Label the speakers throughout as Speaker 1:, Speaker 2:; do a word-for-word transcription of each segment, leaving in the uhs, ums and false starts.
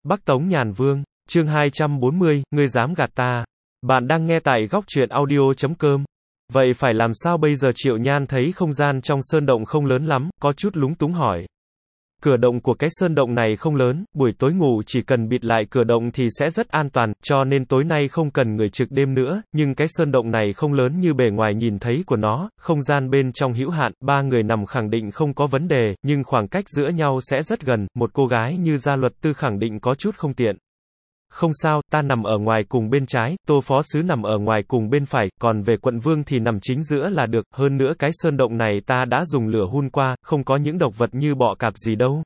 Speaker 1: Bắc Tống Nhàn Vương, chương hai trăm bốn mươi, ngươi dám gạt ta. Bạn đang nghe tại góc truyện audio chấm com. Vậy phải làm sao bây giờ? Triệu Nhan thấy không gian trong sơn động không lớn lắm, có chút lúng túng hỏi. Cửa động của cái sơn động này không lớn, buổi tối ngủ chỉ cần bịt lại cửa động thì sẽ rất an toàn, cho nên tối nay không cần người trực đêm nữa, nhưng cái sơn động này không lớn như bề ngoài nhìn thấy của nó, không gian bên trong hữu hạn, ba người nằm khẳng định không có vấn đề, nhưng khoảng cách giữa nhau sẽ rất gần, một cô gái như Gia Luật Tư khẳng định có chút không tiện. Không sao, ta nằm ở ngoài cùng bên trái, Tô Phó Sứ nằm ở ngoài cùng bên phải, còn về quận vương thì nằm chính giữa là được, hơn nữa cái sơn động này ta đã dùng lửa hun qua, không có những độc vật như bọ cạp gì đâu.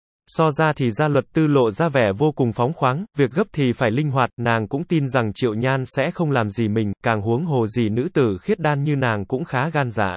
Speaker 1: So ra thì Gia Luật Tư lộ ra vẻ vô cùng phóng khoáng, việc gấp thì phải linh hoạt, nàng cũng tin rằng Triệu Nhan sẽ không làm gì mình, càng huống hồ gì nữ tử khiết đan như nàng cũng khá gan dạ.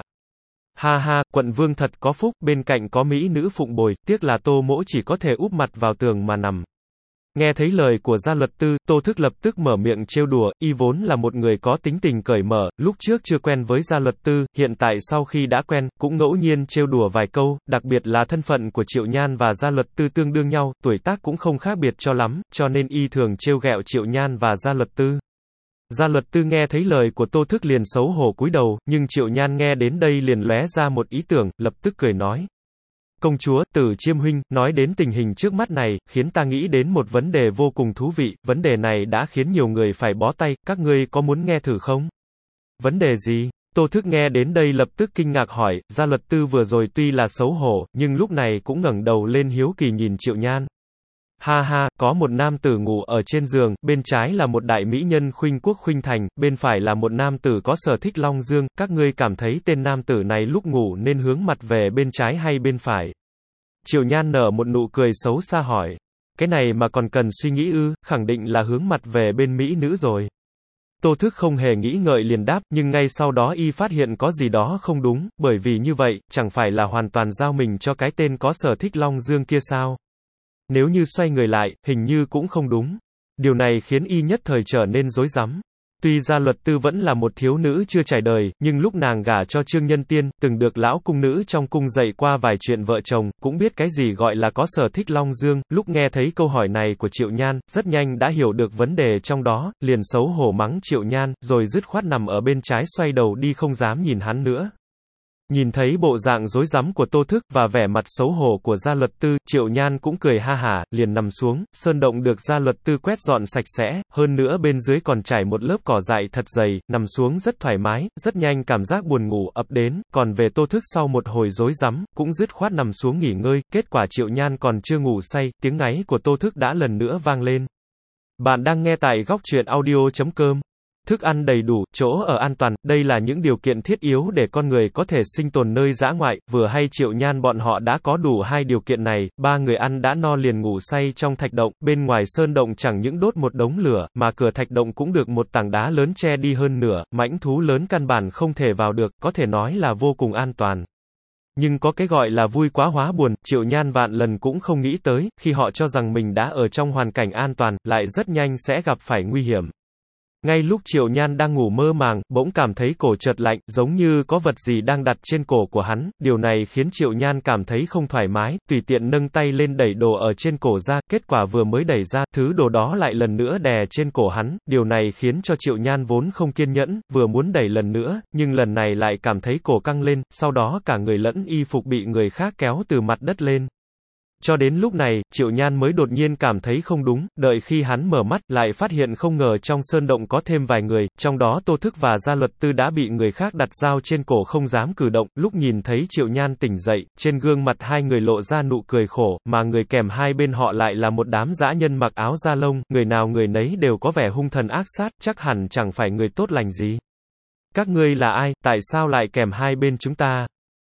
Speaker 1: Ha ha, quận vương thật có phúc, bên cạnh có mỹ nữ phụng bồi, tiếc là Tô Mỗ chỉ có thể úp mặt vào tường mà nằm. Nghe thấy lời của Gia Luật Tư, Tô Thức lập tức mở miệng trêu đùa, y vốn là một người có tính tình cởi mở, lúc trước chưa quen với Gia Luật Tư, hiện tại sau khi đã quen, cũng ngẫu nhiên trêu đùa vài câu, đặc biệt là thân phận của Triệu Nhan và Gia Luật Tư tương đương nhau, tuổi tác cũng không khác biệt cho lắm, cho nên y thường trêu ghẹo Triệu Nhan và Gia Luật Tư. Gia Luật Tư nghe thấy lời của Tô Thức liền xấu hổ cúi đầu, nhưng Triệu Nhan nghe đến đây liền lóe ra một ý tưởng, lập tức cười nói. Công chúa, Tử Chiêm huynh, nói đến tình hình trước mắt này, khiến ta nghĩ đến một vấn đề vô cùng thú vị, vấn đề này đã khiến nhiều người phải bó tay, các ngươi có muốn nghe thử không? Vấn đề gì? Tô Thức nghe đến đây lập tức kinh ngạc hỏi, Gia Luật Tư vừa rồi tuy là xấu hổ, nhưng lúc này cũng ngẩng đầu lên hiếu kỳ nhìn Triệu Nhan. Ha ha, có một nam tử ngủ ở trên giường, bên trái là một đại mỹ nhân khuynh quốc khuynh thành, bên phải là một nam tử có sở thích long dương, các ngươi cảm thấy tên nam tử này lúc ngủ nên hướng mặt về bên trái hay bên phải? Triệu Nhan nở một nụ cười xấu xa hỏi. Cái này mà còn cần suy nghĩ ư, khẳng định là hướng mặt về bên mỹ nữ rồi. Tô Thức không hề nghĩ ngợi liền đáp, nhưng ngay sau đó y phát hiện có gì đó không đúng, bởi vì như vậy, chẳng phải là hoàn toàn giao mình cho cái tên có sở thích long dương kia sao? Nếu như xoay người lại, hình như cũng không đúng. Điều này khiến y nhất thời trở nên rối rắm. Tuy Gia Luật Tư vẫn là một thiếu nữ chưa trải đời, nhưng lúc nàng gả cho Trương Nhân Tiên, từng được lão cung nữ trong cung dạy qua vài chuyện vợ chồng, cũng biết cái gì gọi là có sở thích long dương, lúc nghe thấy câu hỏi này của Triệu Nhan, rất nhanh đã hiểu được vấn đề trong đó, liền xấu hổ mắng Triệu Nhan, rồi dứt khoát nằm ở bên trái xoay đầu đi không dám nhìn hắn nữa. Nhìn thấy bộ dạng rối rắm của Tô Thức và vẻ mặt xấu hổ của Gia Luật Tư, Triệu Nhan cũng cười ha hả, liền nằm xuống, sơn động được Gia Luật Tư quét dọn sạch sẽ, hơn nữa bên dưới còn trải một lớp cỏ dại thật dày, nằm xuống rất thoải mái, rất nhanh cảm giác buồn ngủ ập đến, còn về Tô Thức sau một hồi rối rắm, cũng dứt khoát nằm xuống nghỉ ngơi, kết quả Triệu Nhan còn chưa ngủ say, tiếng ngáy của Tô Thức đã lần nữa vang lên. Bạn đang nghe tại góc truyện audio chấm com. Thức ăn đầy đủ, chỗ ở an toàn, đây là những điều kiện thiết yếu để con người có thể sinh tồn nơi dã ngoại, vừa hay Triệu Nhan bọn họ đã có đủ hai điều kiện này, ba người ăn đã no liền ngủ say trong thạch động, bên ngoài sơn động chẳng những đốt một đống lửa, mà cửa thạch động cũng được một tảng đá lớn che đi hơn nửa, mãnh thú lớn căn bản không thể vào được, có thể nói là vô cùng an toàn. Nhưng có cái gọi là vui quá hóa buồn, Triệu Nhan vạn lần cũng không nghĩ tới, khi họ cho rằng mình đã ở trong hoàn cảnh an toàn, lại rất nhanh sẽ gặp phải nguy hiểm. Ngay lúc Triệu Nhan đang ngủ mơ màng, bỗng cảm thấy cổ chợt lạnh, giống như có vật gì đang đặt trên cổ của hắn, điều này khiến Triệu Nhan cảm thấy không thoải mái, tùy tiện nâng tay lên đẩy đồ ở trên cổ ra, kết quả vừa mới đẩy ra, thứ đồ đó lại lần nữa đè trên cổ hắn, điều này khiến cho Triệu Nhan vốn không kiên nhẫn, vừa muốn đẩy lần nữa, nhưng lần này lại cảm thấy cổ căng lên, sau đó cả người lẫn y phục bị người khác kéo từ mặt đất lên. Cho đến lúc này, Triệu Nhan mới đột nhiên cảm thấy không đúng, đợi khi hắn mở mắt, lại phát hiện không ngờ trong sơn động có thêm vài người, trong đó Tô Thức và Gia Luật Tư đã bị người khác đặt dao trên cổ không dám cử động, lúc nhìn thấy Triệu Nhan tỉnh dậy, trên gương mặt hai người lộ ra nụ cười khổ, mà người kèm hai bên họ lại là một đám dã nhân mặc áo da lông, người nào người nấy đều có vẻ hung thần ác sát, chắc hẳn chẳng phải người tốt lành gì. Các ngươi là ai, tại sao lại kèm hai bên chúng ta?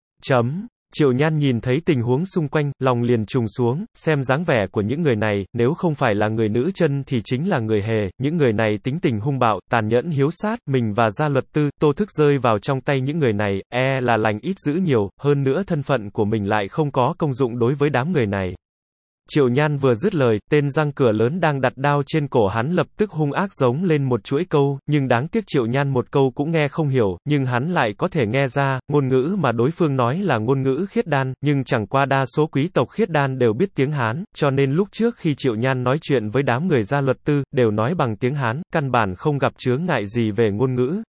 Speaker 1: Chấm. Triệu Nhan nhìn thấy tình huống xung quanh, lòng liền trùng xuống, xem dáng vẻ của những người này, nếu không phải là người nữ chân thì chính là người hề, những người này tính tình hung bạo, tàn nhẫn hiếu sát, mình và Gia Luật Tư, Tô Thức rơi vào trong tay những người này, e là lành ít dữ nhiều, hơn nữa thân phận của mình lại không có công dụng đối với đám người này. Triệu Nhan vừa dứt lời, tên răng cửa lớn đang đặt đao trên cổ hắn lập tức hung ác giống lên một chuỗi câu, nhưng đáng tiếc Triệu Nhan một câu cũng nghe không hiểu, nhưng hắn lại có thể nghe ra, ngôn ngữ mà đối phương nói là ngôn ngữ khiết đan, nhưng chẳng qua đa số quý tộc khiết đan đều biết tiếng Hán, cho nên lúc trước khi Triệu Nhan nói chuyện với đám người gia luật tư, đều nói bằng tiếng Hán, căn bản không gặp chướng ngại gì về ngôn ngữ.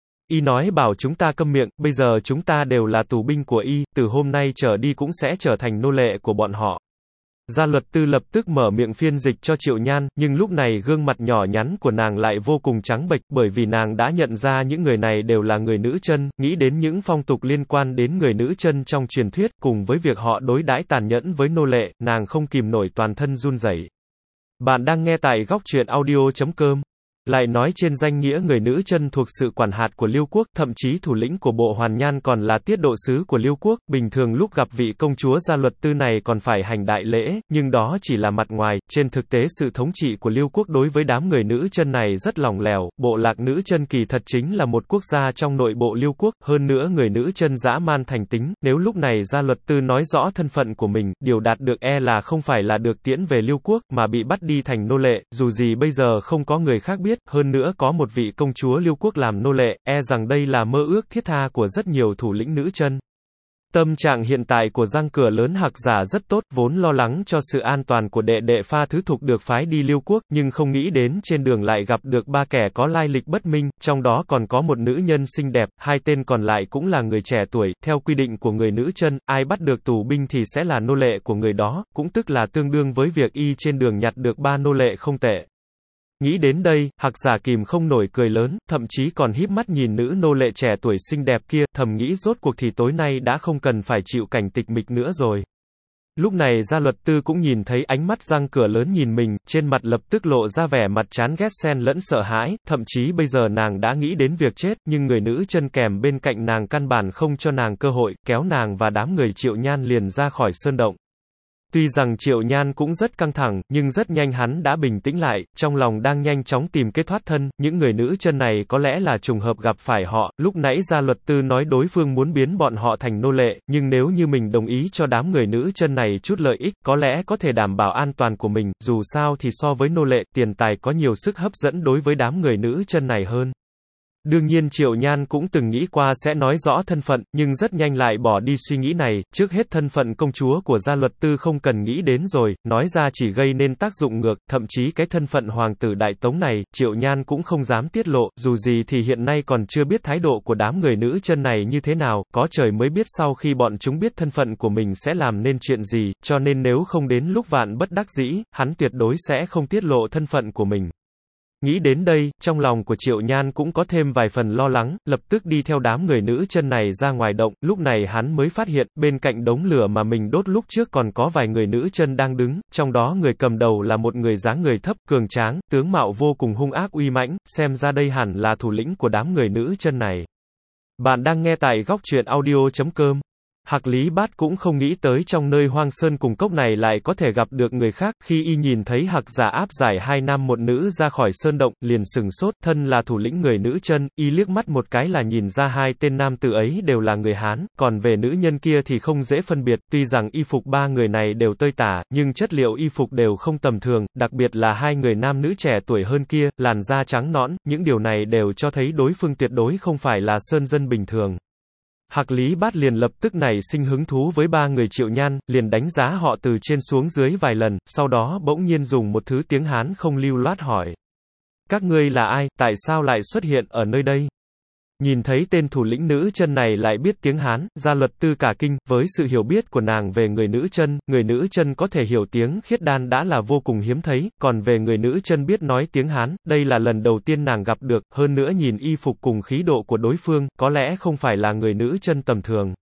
Speaker 1: Y nói bảo chúng ta câm miệng, bây giờ chúng ta đều là tù binh của Y, từ hôm nay trở đi cũng sẽ trở thành nô lệ của bọn họ. Gia luật tư lập tức mở miệng phiên dịch cho Triệu Nhan, nhưng lúc này gương mặt nhỏ nhắn của nàng lại vô cùng trắng bệch, bởi vì nàng đã nhận ra những người này đều là người nữ chân, nghĩ đến những phong tục liên quan đến người nữ chân trong truyền thuyết, cùng với việc họ đối đãi tàn nhẫn với nô lệ, nàng không kìm nổi toàn thân run rẩy. Bạn đang nghe tại góc truyện audio chấm com. Lại nói trên danh nghĩa người nữ chân thuộc sự quản hạt của Liêu quốc, thậm chí thủ lĩnh của bộ Hoàn Nhan còn là tiết độ sứ của Liêu quốc, bình thường lúc gặp vị công chúa gia luật tư này còn phải hành đại lễ, nhưng đó chỉ là mặt ngoài, trên thực tế sự thống trị của Liêu quốc đối với đám người nữ chân này rất lỏng lẻo, bộ lạc nữ chân kỳ thật chính là một quốc gia trong nội bộ Liêu quốc, hơn nữa người nữ chân dã man thành tính, nếu lúc này gia luật tư nói rõ thân phận của mình, điều đạt được e là không phải là được tiễn về Liêu quốc, mà bị bắt đi thành nô lệ, dù gì bây giờ không có người khác biết, hơn nữa có một vị công chúa Liêu quốc làm nô lệ, e rằng đây là mơ ước thiết tha của rất nhiều thủ lĩnh nữ chân. Tâm trạng hiện tại của răng cửa lớn Hạc Giả rất tốt, vốn lo lắng cho sự an toàn của đệ đệ Pha Thứ Thục được phái đi Liêu quốc, nhưng không nghĩ đến trên đường lại gặp được ba kẻ có lai lịch bất minh, trong đó còn có một nữ nhân xinh đẹp, hai tên còn lại cũng là người trẻ tuổi, theo quy định của người nữ chân, ai bắt được tù binh thì sẽ là nô lệ của người đó, cũng tức là tương đương với việc y trên đường nhặt được ba nô lệ không tệ. Nghĩ đến đây, Hạc Giả kìm không nổi cười lớn, thậm chí còn híp mắt nhìn nữ nô lệ trẻ tuổi xinh đẹp kia, thầm nghĩ rốt cuộc thì tối nay đã không cần phải chịu cảnh tịch mịch nữa rồi. Lúc này gia luật tư cũng nhìn thấy ánh mắt răng cửa lớn nhìn mình, trên mặt lập tức lộ ra vẻ mặt chán ghét xen lẫn sợ hãi, thậm chí bây giờ nàng đã nghĩ đến việc chết, nhưng người nữ chân kèm bên cạnh nàng căn bản không cho nàng cơ hội, kéo nàng và đám người Triệu Nhan liền ra khỏi sơn động. Tuy rằng Triệu Nhan cũng rất căng thẳng, nhưng rất nhanh hắn đã bình tĩnh lại, trong lòng đang nhanh chóng tìm kế thoát thân, những người nữ chân này có lẽ là trùng hợp gặp phải họ, lúc nãy gia luật tư nói đối phương muốn biến bọn họ thành nô lệ, nhưng nếu như mình đồng ý cho đám người nữ chân này chút lợi ích, có lẽ có thể đảm bảo an toàn của mình, dù sao thì so với nô lệ, tiền tài có nhiều sức hấp dẫn đối với đám người nữ chân này hơn. Đương nhiên Triệu Nhan cũng từng nghĩ qua sẽ nói rõ thân phận, nhưng rất nhanh lại bỏ đi suy nghĩ này, trước hết thân phận công chúa của gia luật tư không cần nghĩ đến rồi, nói ra chỉ gây nên tác dụng ngược, thậm chí cái thân phận hoàng tử Đại Tống này, Triệu Nhan cũng không dám tiết lộ, dù gì thì hiện nay còn chưa biết thái độ của đám người nữ chân này như thế nào, có trời mới biết sau khi bọn chúng biết thân phận của mình sẽ làm nên chuyện gì, cho nên nếu không đến lúc vạn bất đắc dĩ, hắn tuyệt đối sẽ không tiết lộ thân phận của mình. Nghĩ đến đây, trong lòng của Triệu Nhan cũng có thêm vài phần lo lắng, lập tức đi theo đám người nữ chân này ra ngoài động, lúc này hắn mới phát hiện, bên cạnh đống lửa mà mình đốt lúc trước còn có vài người nữ chân đang đứng, trong đó người cầm đầu là một người dáng người thấp, cường tráng, tướng mạo vô cùng hung ác uy mãnh, xem ra đây hẳn là thủ lĩnh của đám người nữ chân này. Bạn đang nghe tại góc truyện audio chấm com. Hạc Lý Bát cũng không nghĩ tới trong nơi hoang sơn cùng cốc này lại có thể gặp được người khác, khi y nhìn thấy Hạc Giả áp giải hai nam một nữ ra khỏi sơn động, liền sừng sốt, thân là thủ lĩnh người nữ chân, y liếc mắt một cái là nhìn ra hai tên nam tử ấy đều là người Hán, còn về nữ nhân kia thì không dễ phân biệt, tuy rằng y phục ba người này đều tơi tả, nhưng chất liệu y phục đều không tầm thường, đặc biệt là hai người nam nữ trẻ tuổi hơn kia, làn da trắng nõn, những điều này đều cho thấy đối phương tuyệt đối không phải là sơn dân bình thường. Hạc Lý Bát liền lập tức nảy sinh hứng thú với ba người Triệu Nhan, liền đánh giá họ từ trên xuống dưới vài lần, sau đó bỗng nhiên dùng một thứ tiếng Hán không lưu loát hỏi. Các ngươi là ai, tại sao lại xuất hiện ở nơi đây? Nhìn thấy tên thủ lĩnh nữ chân này lại biết tiếng Hán, gia luật tư cả kinh, với sự hiểu biết của nàng về người nữ chân, người nữ chân có thể hiểu tiếng khiết đan đã là vô cùng hiếm thấy, còn về người nữ chân biết nói tiếng Hán, đây là lần đầu tiên nàng gặp được, hơn nữa nhìn y phục cùng khí độ của đối phương, có lẽ không phải là người nữ chân tầm thường.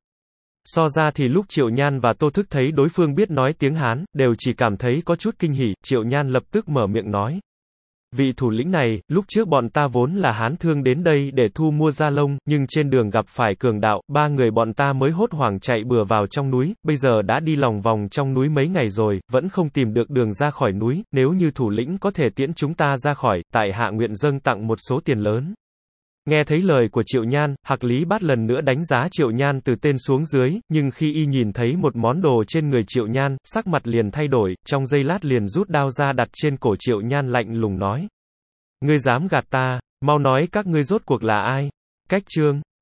Speaker 1: So ra thì lúc Triệu Nhan và Tô Thức thấy đối phương biết nói tiếng Hán, đều chỉ cảm thấy có chút kinh hỉ, Triệu Nhan lập tức mở miệng nói. Vị thủ lĩnh này, lúc trước bọn ta vốn là Hán thương đến đây để thu mua da lông, nhưng trên đường gặp phải cường đạo, ba người bọn ta mới hốt hoảng chạy bừa vào trong núi, bây giờ đã đi lòng vòng trong núi mấy ngày rồi, vẫn không tìm được đường ra khỏi núi, nếu như thủ lĩnh có thể tiễn chúng ta ra khỏi, tại hạ nguyện dâng tặng một số tiền lớn. Nghe thấy lời của Triệu Nhan, Hạc Lý Bát lần nữa đánh giá Triệu Nhan từ tên xuống dưới, nhưng khi y nhìn thấy một món đồ trên người Triệu Nhan, sắc mặt liền thay đổi, trong giây lát liền rút đao ra đặt trên cổ Triệu Nhan lạnh lùng nói. Ngươi dám gạt ta, mau nói các ngươi rốt cuộc là ai? Cách chương